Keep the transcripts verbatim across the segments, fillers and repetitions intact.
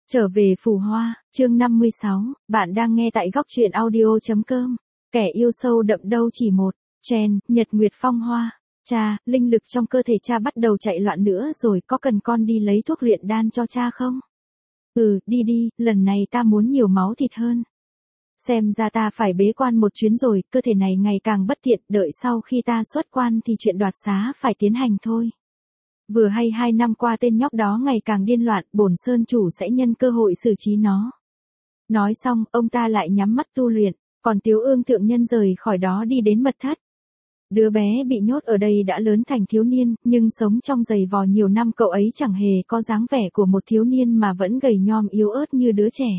Trở về Phù Hoa, chương năm mươi sáu, bạn đang nghe tại góc truyện audio.com. Kẻ yêu sâu đậm đâu chỉ một, Chen, Nhật Nguyệt Phong Hoa. Cha, linh lực trong cơ thể cha bắt đầu chạy loạn nữa rồi, có cần con đi lấy thuốc luyện đan cho cha không? Ừ, đi đi, lần này ta muốn nhiều máu thịt hơn. Xem ra ta phải bế quan một chuyến rồi, cơ thể này ngày càng bất tiện, đợi sau khi ta xuất quan thì chuyện đoạt xá phải tiến hành thôi. Vừa hay hai năm qua tên nhóc đó ngày càng điên loạn, bổn sơn chủ sẽ nhân cơ hội xử trí nó. Nói xong, ông ta lại nhắm mắt tu luyện, còn Tiếu Ương thượng nhân rời khỏi đó đi đến mật thất. Đứa bé bị nhốt ở đây đã lớn thành thiếu niên, nhưng sống trong giày vò nhiều năm, cậu ấy chẳng hề có dáng vẻ của một thiếu niên mà vẫn gầy nhom yếu ớt như đứa trẻ.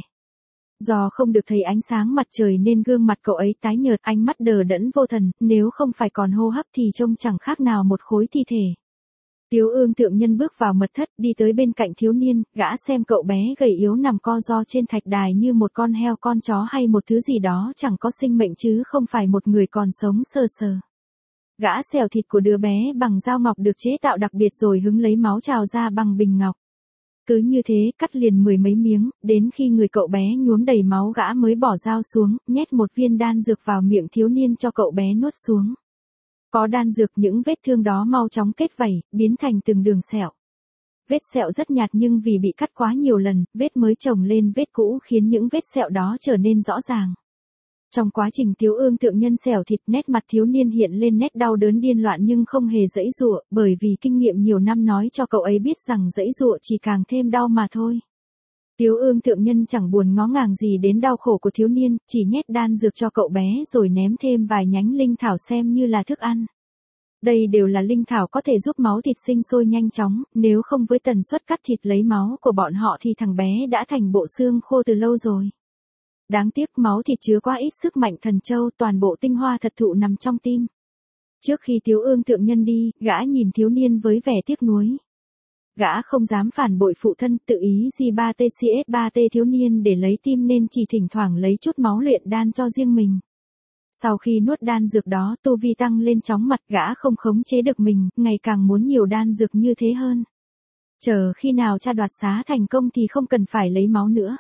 Do không được thấy ánh sáng mặt trời nên gương mặt cậu ấy tái nhợt, ánh mắt đờ đẫn vô thần, nếu không phải còn hô hấp thì trông chẳng khác nào một khối thi thể. Tiếu Ương thượng nhân bước vào mật thất, đi tới bên cạnh thiếu niên, gã xem cậu bé gầy yếu nằm co ro trên thạch đài như một con heo con chó hay một thứ gì đó chẳng có sinh mệnh chứ không phải một người còn sống sờ sờ. Gã xẻo thịt của đứa bé bằng dao ngọc được chế tạo đặc biệt rồi hứng lấy máu trào ra bằng bình ngọc. Cứ như thế cắt liền mười mấy miếng, đến khi người cậu bé nhuốm đầy máu gã mới bỏ dao xuống, nhét một viên đan dược vào miệng thiếu niên cho cậu bé nuốt xuống. Có đan dược những vết thương đó mau chóng kết vảy, biến thành từng đường sẹo. Vết sẹo rất nhạt nhưng vì bị cắt quá nhiều lần, vết mới chồng lên vết cũ khiến những vết sẹo đó trở nên rõ ràng. Trong quá trình Tiếu Ương thượng nhân xẻo thịt, nét mặt thiếu niên hiện lên nét đau đớn điên loạn nhưng không hề giãy giụa, bởi vì kinh nghiệm nhiều năm nói cho cậu ấy biết rằng giãy giụa chỉ càng thêm đau mà thôi. Tiếu Ương thượng nhân chẳng buồn ngó ngàng gì đến đau khổ của thiếu niên, chỉ nhét đan dược cho cậu bé rồi ném thêm vài nhánh linh thảo xem như là thức ăn. Đây đều là linh thảo có thể giúp máu thịt sinh sôi nhanh chóng, nếu không với tần suất cắt thịt lấy máu của bọn họ thì thằng bé đã thành bộ xương khô từ lâu rồi. Đáng tiếc máu thịt chứa quá ít sức mạnh thần châu, toàn bộ tinh hoa thật thụ nằm trong tim. Trước khi Tiếu Ương thượng nhân đi, gã nhìn thiếu niên với vẻ tiếc nuối. Gã không dám phản bội phụ thân, tự ý G ba T C S ba T thiếu niên để lấy tim nên chỉ thỉnh thoảng lấy chút máu luyện đan cho riêng mình. Sau khi nuốt đan dược đó, tu vi tăng lên chóng mặt, gã không khống chế được mình, ngày càng muốn nhiều đan dược như thế hơn. Chờ khi nào cha đoạt xá thành công thì không cần phải lấy máu nữa.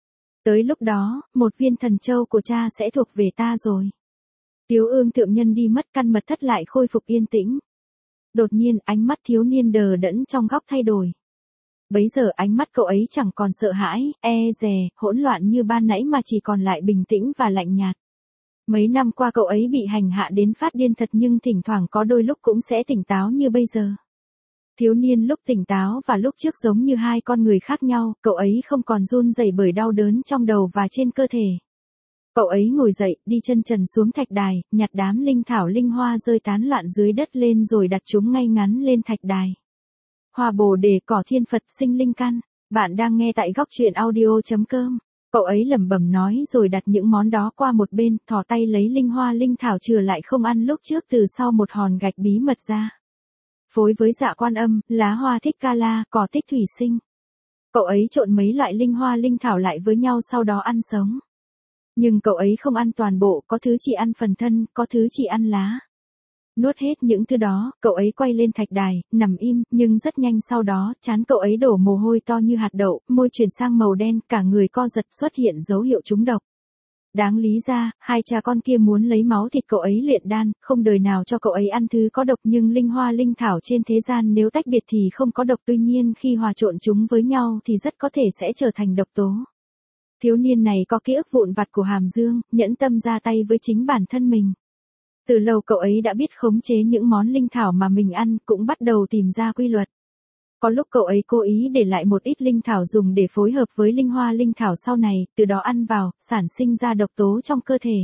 Tới lúc đó, một viên thần châu của cha sẽ thuộc về ta rồi. Tiếu Ương thượng nhân đi mất, căn mật thất lại khôi phục yên tĩnh. Đột nhiên ánh mắt thiếu niên đờ đẫn trong góc thay đổi. Bấy giờ ánh mắt cậu ấy chẳng còn sợ hãi, e dè, hỗn loạn như ban nãy mà chỉ còn lại bình tĩnh và lạnh nhạt. Mấy năm qua cậu ấy bị hành hạ đến phát điên thật nhưng thỉnh thoảng có đôi lúc cũng sẽ tỉnh táo như bây giờ. Thiếu niên lúc tỉnh táo và lúc trước giống như hai con người khác nhau, cậu ấy không còn run rẩy bởi đau đớn trong đầu và trên cơ thể. Cậu ấy ngồi dậy, đi chân trần xuống thạch đài, nhặt đám linh thảo linh hoa rơi tán loạn dưới đất lên rồi đặt chúng ngay ngắn lên thạch đài. Hoa bồ đề cỏ thiên Phật sinh linh căn, bạn đang nghe tại góc truyện audio.com. Cậu ấy lẩm bẩm nói rồi đặt những món đó qua một bên, thò tay lấy linh hoa linh thảo chừa lại không ăn lúc trước từ sau một hòn gạch bí mật ra. Phối với dạ quan âm, lá hoa thích ca la, cỏ thích thủy sinh. Cậu ấy trộn mấy loại linh hoa linh thảo lại với nhau sau đó ăn sống. Nhưng cậu ấy không ăn toàn bộ, có thứ chỉ ăn phần thân, có thứ chỉ ăn lá. Nuốt hết những thứ đó, cậu ấy quay lên thạch đài, nằm im, nhưng rất nhanh sau đó, trán cậu ấy đổ mồ hôi to như hạt đậu, môi chuyển sang màu đen, cả người co giật, xuất hiện dấu hiệu trúng độc. Đáng lý ra, hai cha con kia muốn lấy máu thịt cậu ấy luyện đan, không đời nào cho cậu ấy ăn thứ có độc, nhưng linh hoa linh thảo trên thế gian nếu tách biệt thì không có độc, tuy nhiên khi hòa trộn chúng với nhau thì rất có thể sẽ trở thành độc tố. Thiếu niên này có ký ức vụn vặt của Hàm Dương, nhẫn tâm ra tay với chính bản thân mình. Từ lâu cậu ấy đã biết khống chế những món linh thảo mà mình ăn, cũng bắt đầu tìm ra quy luật. Có lúc cậu ấy cố ý để lại một ít linh thảo dùng để phối hợp với linh hoa linh thảo sau này, từ đó ăn vào, sản sinh ra độc tố trong cơ thể.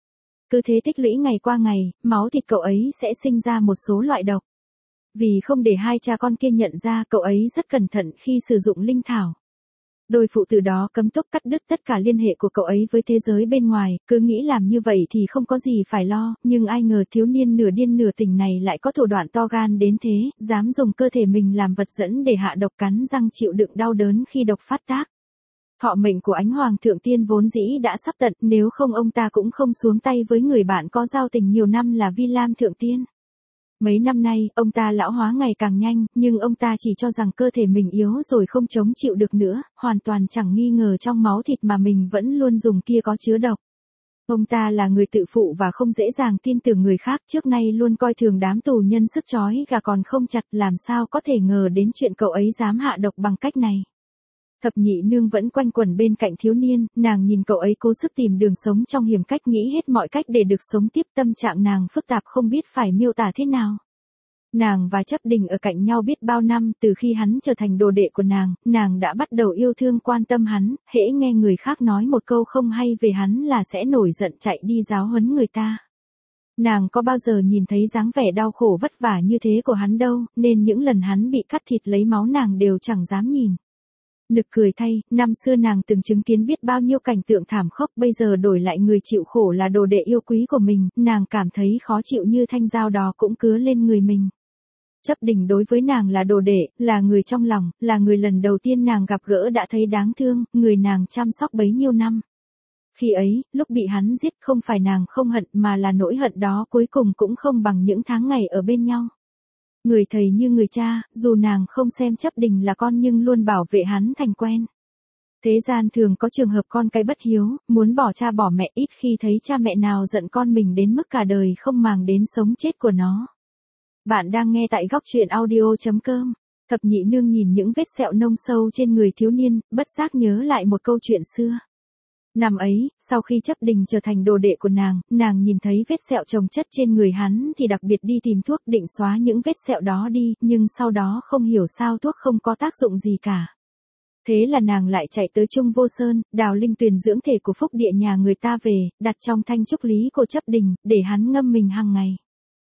Cứ thế tích lũy ngày qua ngày, máu thịt cậu ấy sẽ sinh ra một số loại độc. Vì không để hai cha con kia nhận ra, cậu ấy rất cẩn thận khi sử dụng linh thảo. Đôi phụ tử đó cấm túc cắt đứt tất cả liên hệ của cậu ấy với thế giới bên ngoài, cứ nghĩ làm như vậy thì không có gì phải lo, nhưng ai ngờ thiếu niên nửa điên nửa tỉnh này lại có thủ đoạn to gan đến thế, dám dùng cơ thể mình làm vật dẫn để hạ độc, cắn răng chịu đựng đau đớn khi độc phát tác. Thọ mệnh của Ánh Hoàng thượng tiên vốn dĩ đã sắp tận, nếu không ông ta cũng không xuống tay với người bạn có giao tình nhiều năm là Vi Lam thượng tiên. Mấy năm nay, ông ta lão hóa ngày càng nhanh, nhưng ông ta chỉ cho rằng cơ thể mình yếu rồi không chống chịu được nữa, hoàn toàn chẳng nghi ngờ trong máu thịt mà mình vẫn luôn dùng kia có chứa độc. Ông ta là người tự phụ và không dễ dàng tin tưởng người khác, trước nay luôn coi thường đám tù nhân sức trói gà còn không chặt, làm sao có thể ngờ đến chuyện cậu ấy dám hạ độc bằng cách này. Thập nhị nương vẫn quanh quẩn bên cạnh thiếu niên, nàng nhìn cậu ấy cố sức tìm đường sống trong hiểm cách, nghĩ hết mọi cách để được sống tiếp, tâm trạng nàng phức tạp không biết phải miêu tả thế nào. Nàng và Chấp Đình ở cạnh nhau biết bao năm, từ khi hắn trở thành đồ đệ của nàng, nàng đã bắt đầu yêu thương quan tâm hắn, hễ nghe người khác nói một câu không hay về hắn là sẽ nổi giận chạy đi giáo huấn người ta. Nàng có bao giờ nhìn thấy dáng vẻ đau khổ vất vả như thế của hắn đâu, nên những lần hắn bị cắt thịt lấy máu nàng đều chẳng dám nhìn. Nực cười thay, năm xưa nàng từng chứng kiến biết bao nhiêu cảnh tượng thảm khốc, bây giờ đổi lại người chịu khổ là đồ đệ yêu quý của mình, nàng cảm thấy khó chịu như thanh dao đó cũng cứa lên người mình. Chấp Đình đối với nàng là đồ đệ, là người trong lòng, là người lần đầu tiên nàng gặp gỡ đã thấy đáng thương, người nàng chăm sóc bấy nhiêu năm. Khi ấy, lúc bị hắn giết không phải nàng không hận mà là nỗi hận đó cuối cùng cũng không bằng những tháng ngày ở bên nhau. Người thầy như người cha, dù nàng không xem Chấp Đình là con nhưng luôn bảo vệ hắn thành quen. Thế gian thường có trường hợp con cái bất hiếu, muốn bỏ cha bỏ mẹ, ít khi thấy cha mẹ nào giận con mình đến mức cả đời không màng đến sống chết của nó. Bạn đang nghe tại góc truyện audio chấm com. Thập nhị nương nhìn những vết sẹo nông sâu trên người thiếu niên, bất giác nhớ lại một câu chuyện xưa. Năm ấy, sau khi Chấp Đình trở thành đồ đệ của nàng, nàng nhìn thấy vết sẹo chồng chất trên người hắn thì đặc biệt đi tìm thuốc định xóa những vết sẹo đó đi, nhưng sau đó không hiểu sao thuốc không có tác dụng gì cả. Thế là nàng lại chạy tới Trung Vô Sơn, đào linh tuyền dưỡng thể của phúc địa nhà người ta về, đặt trong thanh trúc lý của Chấp Đình, để hắn ngâm mình hàng ngày.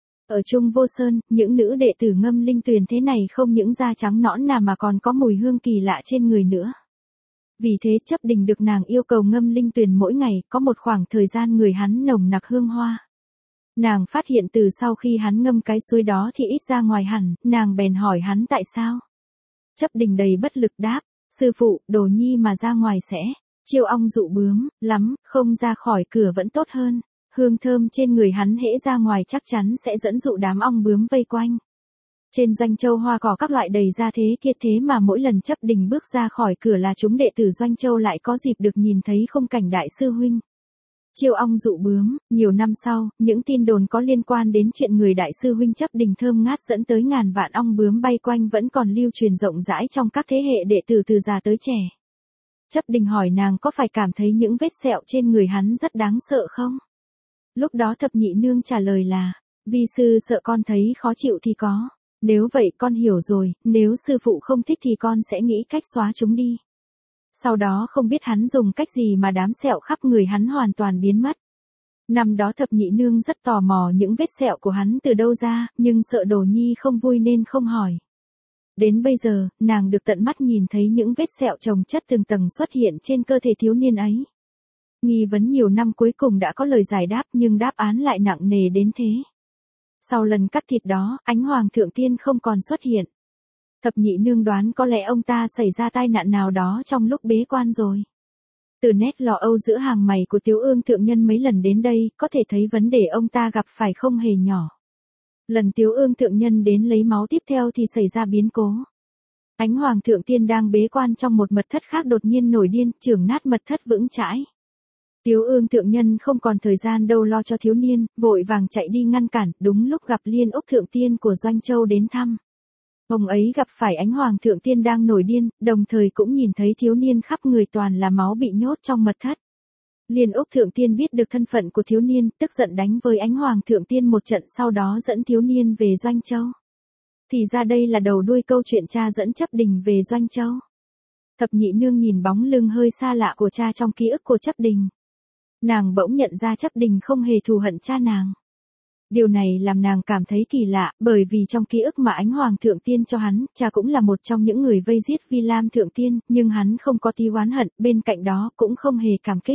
Ở Trung Vô Sơn, những nữ đệ tử ngâm linh tuyền thế này không những da trắng nõn nà mà còn có mùi hương kỳ lạ trên người nữa. Vì thế Chấp Đình được nàng yêu cầu ngâm linh tuyền mỗi ngày, có một khoảng thời gian người hắn nồng nặc hương hoa. Nàng phát hiện từ sau khi hắn ngâm cái suối đó thì ít ra ngoài hẳn, nàng bèn hỏi hắn tại sao. Chấp Đình đầy bất lực đáp, sư phụ, đồ nhi mà ra ngoài sẽ chiêu ong dụ bướm, lắm, không ra khỏi cửa vẫn tốt hơn. Hương thơm trên người hắn hễ ra ngoài chắc chắn sẽ dẫn dụ đám ong bướm vây quanh. Trên Doanh Châu hoa cỏ các loại đầy ra thế kia, thế mà mỗi lần Chấp Đình bước ra khỏi cửa là chúng đệ tử Doanh Châu lại có dịp được nhìn thấy khung cảnh đại sư huynh chiêu ong dụ bướm. Nhiều năm sau, những tin đồn có liên quan đến chuyện người đại sư huynh Chấp Đình thơm ngát dẫn tới ngàn vạn ong bướm bay quanh vẫn còn lưu truyền rộng rãi trong các thế hệ đệ tử từ già tới trẻ. Chấp Đình hỏi nàng có phải cảm thấy những vết sẹo trên người hắn rất đáng sợ không? Lúc đó thập nhị nương trả lời là, vi sư sợ con thấy khó chịu thì có. Nếu vậy con hiểu rồi, nếu sư phụ không thích thì con sẽ nghĩ cách xóa chúng đi. Sau đó không biết hắn dùng cách gì mà đám sẹo khắp người hắn hoàn toàn biến mất. Năm đó thập nhị nương rất tò mò những vết sẹo của hắn từ đâu ra, nhưng sợ đồ nhi không vui nên không hỏi. Đến bây giờ, nàng được tận mắt nhìn thấy những vết sẹo chồng chất từng tầng xuất hiện trên cơ thể thiếu niên ấy. Nghi vấn nhiều năm cuối cùng đã có lời giải đáp nhưng đáp án lại nặng nề đến thế. Sau lần cắt thịt đó, Ánh Hoàng Thượng Tiên không còn xuất hiện. Thập nhị nương đoán có lẽ ông ta xảy ra tai nạn nào đó trong lúc bế quan rồi. Từ nét lo âu giữa hàng mày của Tiếu Ương Thượng Nhân mấy lần đến đây, có thể thấy vấn đề ông ta gặp phải không hề nhỏ. Lần Tiếu Ương Thượng Nhân đến lấy máu tiếp theo thì xảy ra biến cố. Ánh Hoàng Thượng Tiên đang bế quan trong một mật thất khác đột nhiên nổi điên, chưởng nát mật thất vững chãi. Tiếu Ương Thượng Nhân không còn thời gian đâu lo cho thiếu niên, vội vàng chạy đi ngăn cản, đúng lúc gặp Liên Úc Thượng Tiên của Doanh Châu đến thăm. Ông ấy gặp phải Ánh Hoàng Thượng Tiên đang nổi điên, đồng thời cũng nhìn thấy thiếu niên khắp người toàn là máu bị nhốt trong mật thất. Liên Úc Thượng Tiên biết được thân phận của thiếu niên, tức giận đánh với Ánh Hoàng Thượng Tiên một trận, sau đó dẫn thiếu niên về Doanh Châu. Thì ra đây là đầu đuôi câu chuyện cha dẫn Chấp Đình về Doanh Châu. Thập nhị nương nhìn bóng lưng hơi xa lạ của cha trong ký ức của Chấp Đình. Nàng bỗng nhận ra Chấp Đình không hề thù hận cha nàng. Điều này làm nàng cảm thấy kỳ lạ, bởi vì trong ký ức mà Ánh Hoàng Thượng Tiên cho hắn, cha cũng là một trong những người vây giết Vi Lam Thượng Tiên, nhưng hắn không có tí oán hận, bên cạnh đó cũng không hề cảm kích.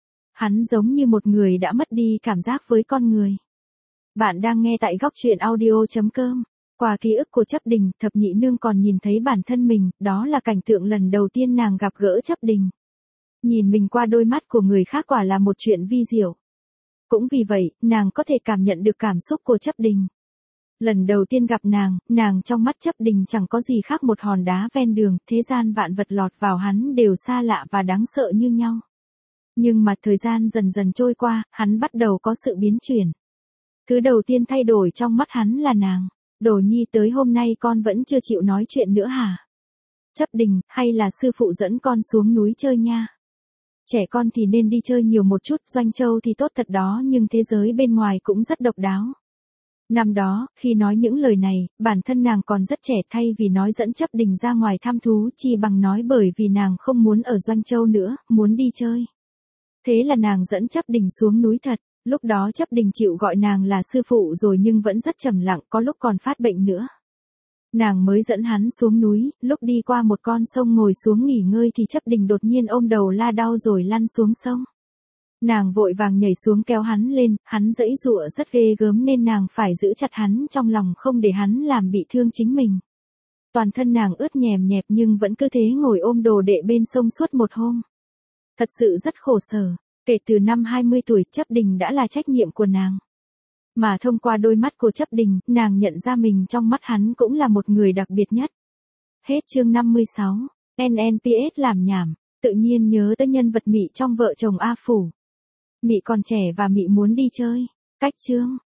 Hắn giống như một người đã mất đi cảm giác với con người. Bạn đang nghe tại góc truyện audio chấm com. Qua ký ức của Chấp Đình, thập nhị nương còn nhìn thấy bản thân mình, đó là cảnh tượng lần đầu tiên nàng gặp gỡ Chấp Đình. Nhìn mình qua đôi mắt của người khác quả là một chuyện vi diệu. Cũng vì vậy, nàng có thể cảm nhận được cảm xúc của Chấp Đình. Lần đầu tiên gặp nàng, nàng trong mắt Chấp Đình chẳng có gì khác một hòn đá ven đường, thế gian vạn vật lọt vào hắn đều xa lạ và đáng sợ như nhau. Nhưng mà thời gian dần dần trôi qua, hắn bắt đầu có sự biến chuyển. Thứ đầu tiên thay đổi trong mắt hắn là nàng. Đồ nhi tới hôm nay con vẫn chưa chịu nói chuyện nữa hả? Chấp Đình, hay là sư phụ dẫn con xuống núi chơi nha? Trẻ con thì nên đi chơi nhiều một chút, Doanh Châu thì tốt thật đó nhưng thế giới bên ngoài cũng rất độc đáo. Năm đó, khi nói những lời này, bản thân nàng còn rất trẻ, thay vì nói dẫn Chấp Đình ra ngoài thăm thú chi bằng nói bởi vì nàng không muốn ở Doanh Châu nữa, muốn đi chơi. Thế là nàng dẫn Chấp Đình xuống núi thật, lúc đó Chấp Đình chịu gọi nàng là sư phụ rồi nhưng vẫn rất trầm lặng, có lúc còn phát bệnh nữa. Nàng mới dẫn hắn xuống núi, lúc đi qua một con sông ngồi xuống nghỉ ngơi thì Chấp Đình đột nhiên ôm đầu la đau rồi lăn xuống sông. Nàng vội vàng nhảy xuống kéo hắn lên, hắn giãy giụa rất ghê gớm nên nàng phải giữ chặt hắn trong lòng không để hắn làm bị thương chính mình. Toàn thân nàng ướt nhèm nhẹp nhưng vẫn cứ thế ngồi ôm đồ đệ bên sông suốt một hôm. Thật sự rất khổ sở, kể từ năm hai mươi tuổi Chấp Đình đã là trách nhiệm của nàng. Mà thông qua đôi mắt của Chấp Đình, nàng nhận ra mình trong mắt hắn cũng là một người đặc biệt nhất. Hết chương năm mươi sáu, en en pê ét làm nhảm, tự nhiên nhớ tới nhân vật Mị trong Vợ chồng A Phủ. Mị còn trẻ và Mị muốn đi chơi. Cách chương